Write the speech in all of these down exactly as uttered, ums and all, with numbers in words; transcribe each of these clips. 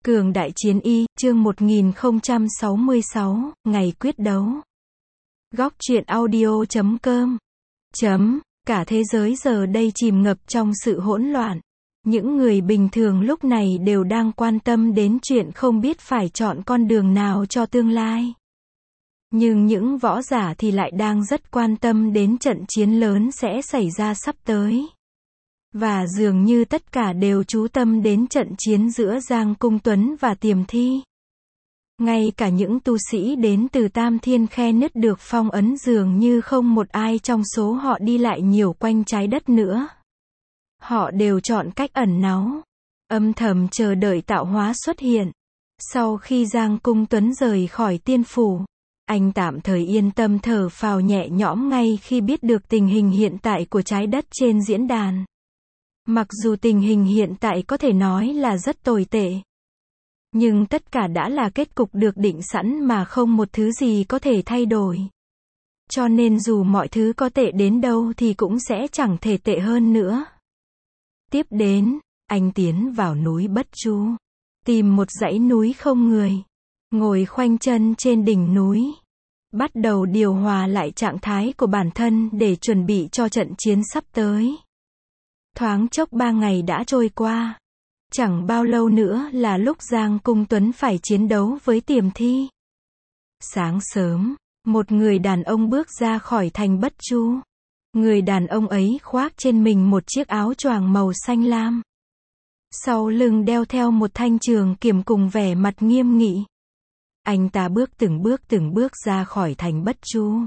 Cường đại chiến y, chương một nghìn không trăm sáu mươi sáu, ngày quyết đấu. Góc truyện audio chấm com. Chấm, cả thế giới giờ đây chìm ngập trong sự hỗn loạn. Những người bình thường lúc này đều đang quan tâm đến chuyện không biết phải chọn con đường nào cho tương lai. Nhưng những võ giả thì lại đang rất quan tâm đến trận chiến lớn sẽ xảy ra sắp tới. Và dường như tất cả đều chú tâm đến trận chiến giữa Giang Cung Tuấn và Tiềm Thi. Ngay cả những tu sĩ đến từ Tam Thiên Khe Nứt được phong ấn dường như không một ai trong số họ đi lại nhiều quanh trái đất nữa. Họ đều chọn cách ẩn náu, âm thầm chờ đợi tạo hóa xuất hiện. Sau khi Giang Cung Tuấn rời khỏi tiên phủ, anh tạm thời yên tâm thở phào nhẹ nhõm ngay khi biết được tình hình hiện tại của trái đất trên diễn đàn. Mặc dù tình hình hiện tại có thể nói là rất tồi tệ, nhưng tất cả đã là kết cục được định sẵn mà không một thứ gì có thể thay đổi. Cho nên dù mọi thứ có tệ đến đâu thì cũng sẽ chẳng thể tệ hơn nữa. Tiếp đến, anh tiến vào núi Bất Chu, tìm một dãy núi không người, ngồi khoanh chân trên đỉnh núi, bắt đầu điều hòa lại trạng thái của bản thân để chuẩn bị cho trận chiến sắp tới. Thoáng chốc ba ngày đã trôi qua. Chẳng bao lâu nữa là lúc Giang Cung Tuấn phải chiến đấu với Tiềm Thi. Sáng sớm, một người đàn ông bước ra khỏi thành Bất Chu. Người đàn ông ấy khoác trên mình một chiếc áo choàng màu xanh lam. Sau lưng đeo theo một thanh trường kiếm cùng vẻ mặt nghiêm nghị. Anh ta bước từng bước từng bước ra khỏi thành Bất Chu.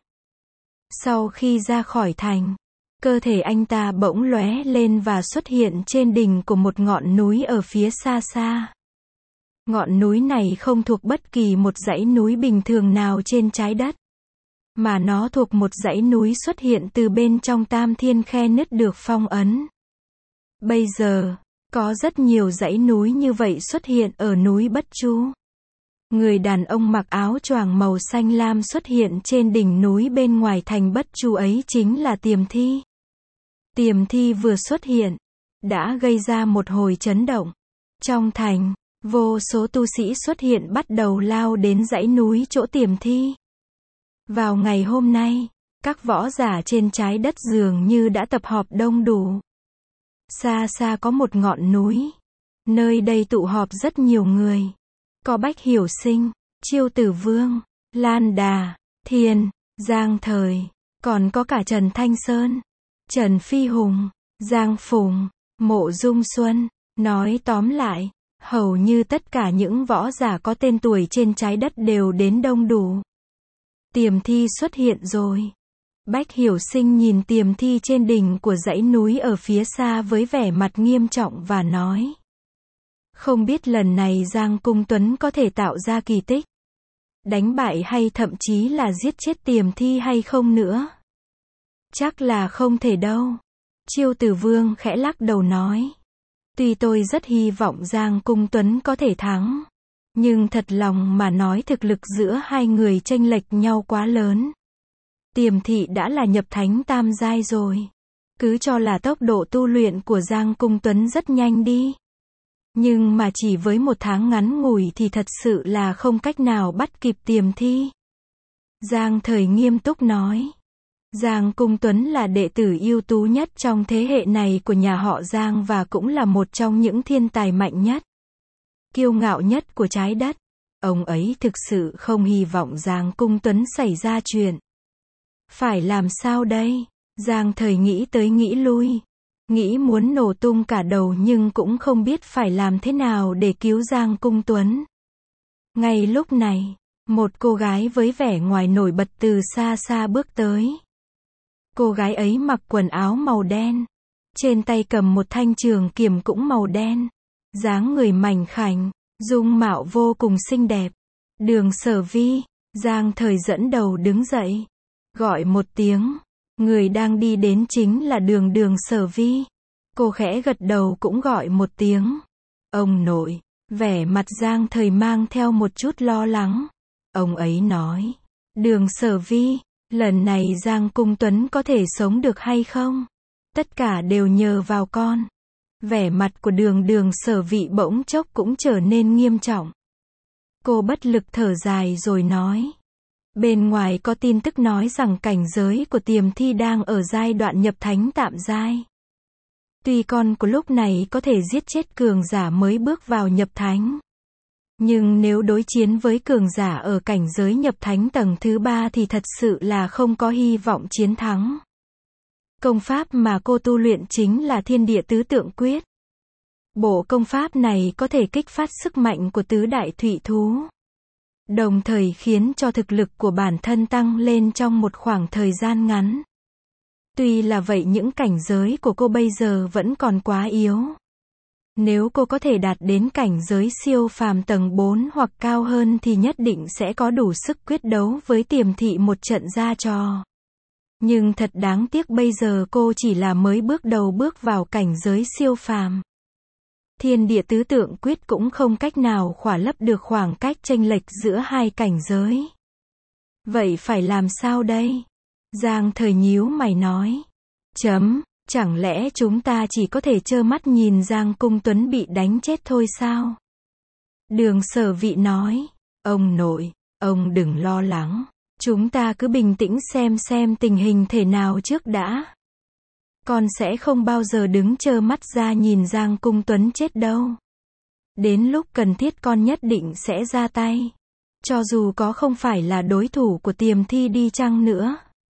Sau khi ra khỏi thành, cơ thể anh ta bỗng lóe lên và xuất hiện trên đỉnh của một ngọn núi ở phía xa xa. Ngọn núi này không thuộc bất kỳ một dãy núi bình thường nào trên trái đất, mà nó thuộc một dãy núi xuất hiện từ bên trong Tam Thiên Khe Nứt được phong ấn. Bây giờ, có rất nhiều dãy núi như vậy xuất hiện ở núi Bất Chu. Người đàn ông mặc áo choàng màu xanh lam xuất hiện trên đỉnh núi bên ngoài thành Bất Chu ấy chính là Tiềm Thi. Tiềm Thi vừa xuất hiện, đã gây ra một hồi chấn động. Trong thành, vô số tu sĩ xuất hiện bắt đầu lao đến dãy núi chỗ Tiềm Thi. Vào ngày hôm nay, các võ giả trên trái đất dường như đã tập họp đông đủ. Xa xa có một ngọn núi. Nơi đây tụ họp rất nhiều người. Có Bách Hiểu Sinh, Chiêu Tử Vương, Lan Đà, Thiên, Giang Thời, còn có cả Trần Thanh Sơn, Trần Phi Hùng, Giang Phùng, Mộ Dung Xuân. Nói tóm lại, hầu như tất cả những võ giả có tên tuổi trên trái đất đều đến đông đủ. Tiềm Thi xuất hiện rồi. Bách Hiểu Sinh nhìn Tiềm Thi trên đỉnh của dãy núi ở phía xa với vẻ mặt nghiêm trọng và nói: không biết lần này Giang Cung Tuấn có thể tạo ra kỳ tích, đánh bại hay thậm chí là giết chết Tiềm Thi hay không nữa. Chắc là không thể đâu. Chiêu Tử Vương khẽ lắc đầu nói: tuy tôi rất hy vọng Giang Cung Tuấn có thể thắng, nhưng thật lòng mà nói thực lực giữa hai người chênh lệch nhau quá lớn. Tiềm Thị đã là nhập thánh tam giai rồi. Cứ cho là tốc độ tu luyện của Giang Cung Tuấn rất nhanh đi. Nhưng mà chỉ với một tháng ngắn ngủi thì thật sự là không cách nào bắt kịp Tiềm Thi. Giang Thời nghiêm túc nói: Giang Cung Tuấn là đệ tử ưu tú nhất trong thế hệ này của nhà họ Giang và cũng là một trong những thiên tài mạnh nhất, kiêu ngạo nhất của trái đất. Ông ấy thực sự không hy vọng Giang Cung Tuấn xảy ra chuyện. Phải làm sao đây? Giang Thời nghĩ tới nghĩ lui, nghĩ muốn nổ tung cả đầu nhưng cũng không biết phải làm thế nào để cứu Giang Cung Tuấn. Ngay lúc này, một cô gái với vẻ ngoài nổi bật từ xa xa bước tới. Cô gái ấy mặc quần áo màu đen, trên tay cầm một thanh trường kiếm cũng màu đen, dáng người mảnh khảnh, dung mạo vô cùng xinh đẹp. Đường Sở Vi. Giang Thời dẫn đầu đứng dậy, gọi một tiếng. Người đang đi đến chính là đường đường Sở Vi. Cô khẽ gật đầu cũng gọi một tiếng. Ông nội. Vẻ mặt Giang Thời mang theo một chút lo lắng. Ông ấy nói: Đường Sở Vi, lần này Giang Cung Tuấn có thể sống được hay không? Tất cả đều nhờ vào con. Vẻ mặt của đường đường Sở Vị bỗng chốc cũng trở nên nghiêm trọng. Cô bất lực thở dài rồi nói. Bên ngoài có tin tức nói rằng cảnh giới của Tiềm Thi đang ở giai đoạn nhập thánh tạm giai. Tuy con của lúc này có thể giết chết cường giả mới bước vào nhập thánh. Nhưng nếu đối chiến với cường giả ở cảnh giới nhập thánh tầng thứ ba thì thật sự là không có hy vọng chiến thắng. Công pháp mà cô tu luyện chính là Thiên Địa Tứ Tượng Quyết. Bộ công pháp này có thể kích phát sức mạnh của tứ đại thủy thú, đồng thời khiến cho thực lực của bản thân tăng lên trong một khoảng thời gian ngắn. Tuy là vậy những cảnh giới của cô bây giờ vẫn còn quá yếu. Nếu cô có thể đạt đến cảnh giới siêu phàm tầng bốn hoặc cao hơn thì nhất định sẽ có đủ sức quyết đấu với Tiềm Thị một trận ra trò. Nhưng thật đáng tiếc bây giờ cô chỉ là mới bước đầu bước vào cảnh giới siêu phàm. Thiên Địa Tứ Tượng Quyết cũng không cách nào khỏa lấp được khoảng cách chênh lệch giữa hai cảnh giới. Vậy phải làm sao đây? Giang Thời nhíu mày nói. Chấm, chẳng lẽ chúng ta chỉ có thể trơ mắt nhìn Giang Cung Tuấn bị đánh chết thôi sao? Đường Sở Vị nói. Ông nội, ông đừng lo lắng. Chúng ta cứ bình tĩnh xem xem tình hình thế nào trước đã. Con sẽ không bao giờ đứng trơ mắt ra nhìn Giang Cung Tuấn chết đâu. Đến lúc cần thiết con nhất định sẽ ra tay. Cho dù có không phải là đối thủ của Tiềm Thi đi chăng nữa.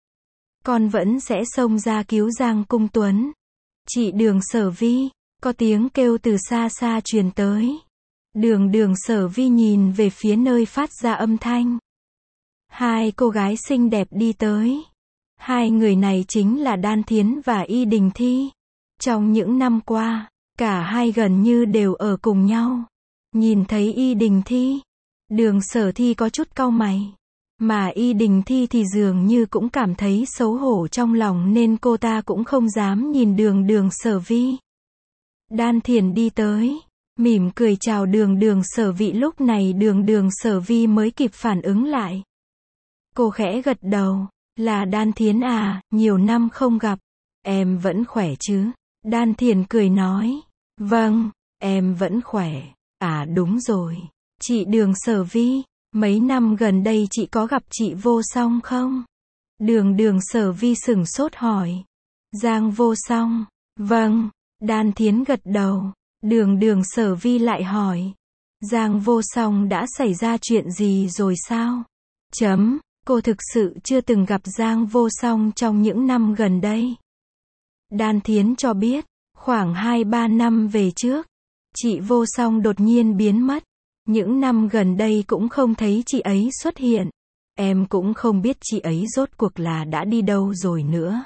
Con vẫn sẽ xông ra cứu Giang Cung Tuấn. Chị Đường Sở Vi, có tiếng kêu từ xa xa truyền tới. Đường Đường Sở Vi nhìn về phía nơi phát ra âm thanh. Hai cô gái xinh đẹp đi tới. Hai người này chính là Đan Thiến và Y Đình Thi. Trong những năm qua, cả hai gần như đều ở cùng nhau. Nhìn thấy Y Đình Thi, Đường Sở Thi có chút cau mày. Mà Y Đình Thi thì dường như cũng cảm thấy xấu hổ trong lòng nên cô ta cũng không dám nhìn Đường Đường Sở Vi. Đan Thiền đi tới, mỉm cười chào Đường Đường Sở Vị. Lúc này Đường Đường Sở Vi mới kịp phản ứng lại. Cô khẽ gật đầu. Là Đan Thiến à, nhiều năm không gặp. Em vẫn khỏe chứ? Đan Thiền cười nói. Vâng, em vẫn khỏe. À đúng rồi. Chị Đường Sở Vi, mấy năm gần đây chị có gặp chị Vô Song không? Đường Đường Sở Vi sửng sốt hỏi. Giang Vô Song. Vâng, Đan Thiến gật đầu. Đường Đường Sở Vi lại hỏi. Giang Vô Song đã xảy ra chuyện gì rồi sao? Chấm. Cô thực sự chưa từng gặp Giang Vô Song trong những năm gần đây. Đan Thiến cho biết, khoảng hai ba năm về trước, chị Vô Song đột nhiên biến mất. Những năm gần đây cũng không thấy chị ấy xuất hiện. Em cũng không biết chị ấy rốt cuộc là đã đi đâu rồi nữa.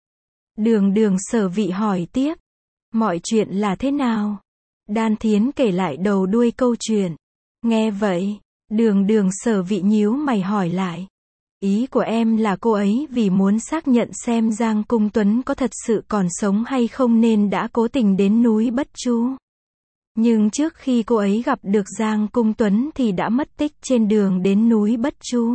Đường Đường Sở Vị hỏi tiếp. Mọi chuyện là thế nào? Đan Thiến kể lại đầu đuôi câu chuyện. Nghe vậy, Đường Đường Sở Vị nhíu mày hỏi lại. Ý của em là cô ấy vì muốn xác nhận xem Giang Cung Tuấn có thật sự còn sống hay không nên đã cố tình đến núi Bất Chu. Nhưng trước khi cô ấy gặp được Giang Cung Tuấn thì đã mất tích trên đường đến núi Bất Chu.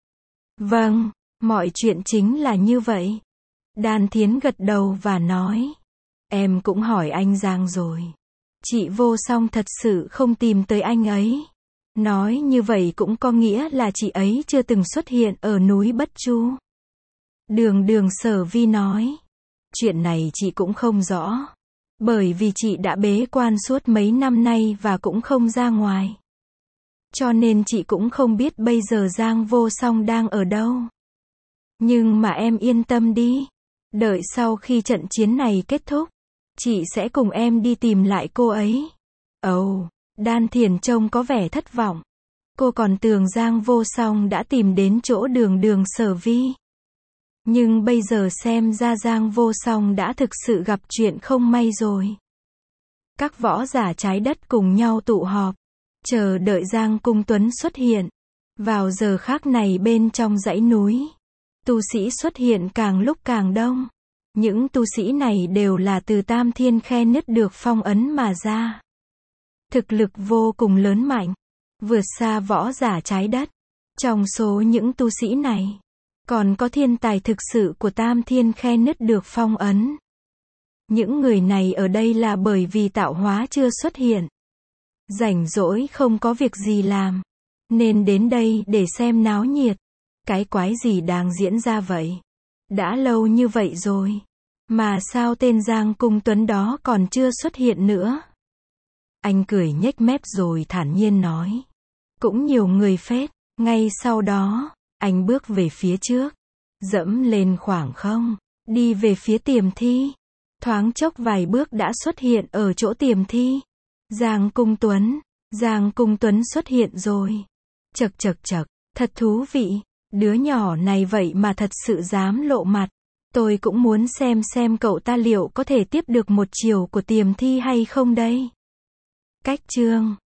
Vâng, mọi chuyện chính là như vậy. Đan Thiến gật đầu và nói. Em cũng hỏi anh Giang rồi. Chị Vô Song thật sự không tìm tới anh ấy. Nói như vậy cũng có nghĩa là chị ấy chưa từng xuất hiện ở núi Bất Chu. Đường Đường Sở Vi nói. Chuyện này chị cũng không rõ. Bởi vì chị đã bế quan suốt mấy năm nay và cũng không ra ngoài. Cho nên chị cũng không biết bây giờ Giang Vô Song đang ở đâu. Nhưng mà em yên tâm đi. Đợi sau khi trận chiến này kết thúc, chị sẽ cùng em đi tìm lại cô ấy. Ồ, oh, Đan Thiền trông có vẻ thất vọng. Cô còn tưởng Giang Vô Song đã tìm đến chỗ Đường Đường Sở Vi. Nhưng bây giờ xem ra Giang Vô Song đã thực sự gặp chuyện không may rồi. Các võ giả trái đất cùng nhau tụ họp, chờ đợi Giang Cung Tuấn xuất hiện. Vào giờ khác này bên trong dãy núi, tu sĩ xuất hiện càng lúc càng đông. Những tu sĩ này đều là từ Tam Thiên Khe Nứt được phong ấn mà ra. Thực lực vô cùng lớn mạnh, vượt xa võ giả trái đất. Trong số những tu sĩ này, còn có thiên tài thực sự của Tam Thiên Khe Nứt được phong ấn. Những người này ở đây là bởi vì tạo hóa chưa xuất hiện. Rảnh rỗi không có việc gì làm. Nên đến đây để xem náo nhiệt. Cái quái gì đang diễn ra vậy? Đã lâu như vậy rồi. Mà sao tên Giang Cung Tuấn đó còn chưa xuất hiện nữa? Anh cười nhếch mép rồi thản nhiên nói. Cũng nhiều người phết. Ngay sau đó, anh bước về phía trước. Dẫm lên khoảng không. Đi về phía tiềm thi. Thoáng chốc vài bước đã xuất hiện ở chỗ tiềm thi. Giang Cung Tuấn. Giang Cung Tuấn xuất hiện rồi. Chậc chậc chậc. Thật thú vị. Đứa nhỏ này vậy mà thật sự dám lộ mặt. Tôi cũng muốn xem xem cậu ta liệu có thể tiếp được một chiều của tiềm thi hay không đây. Cách chương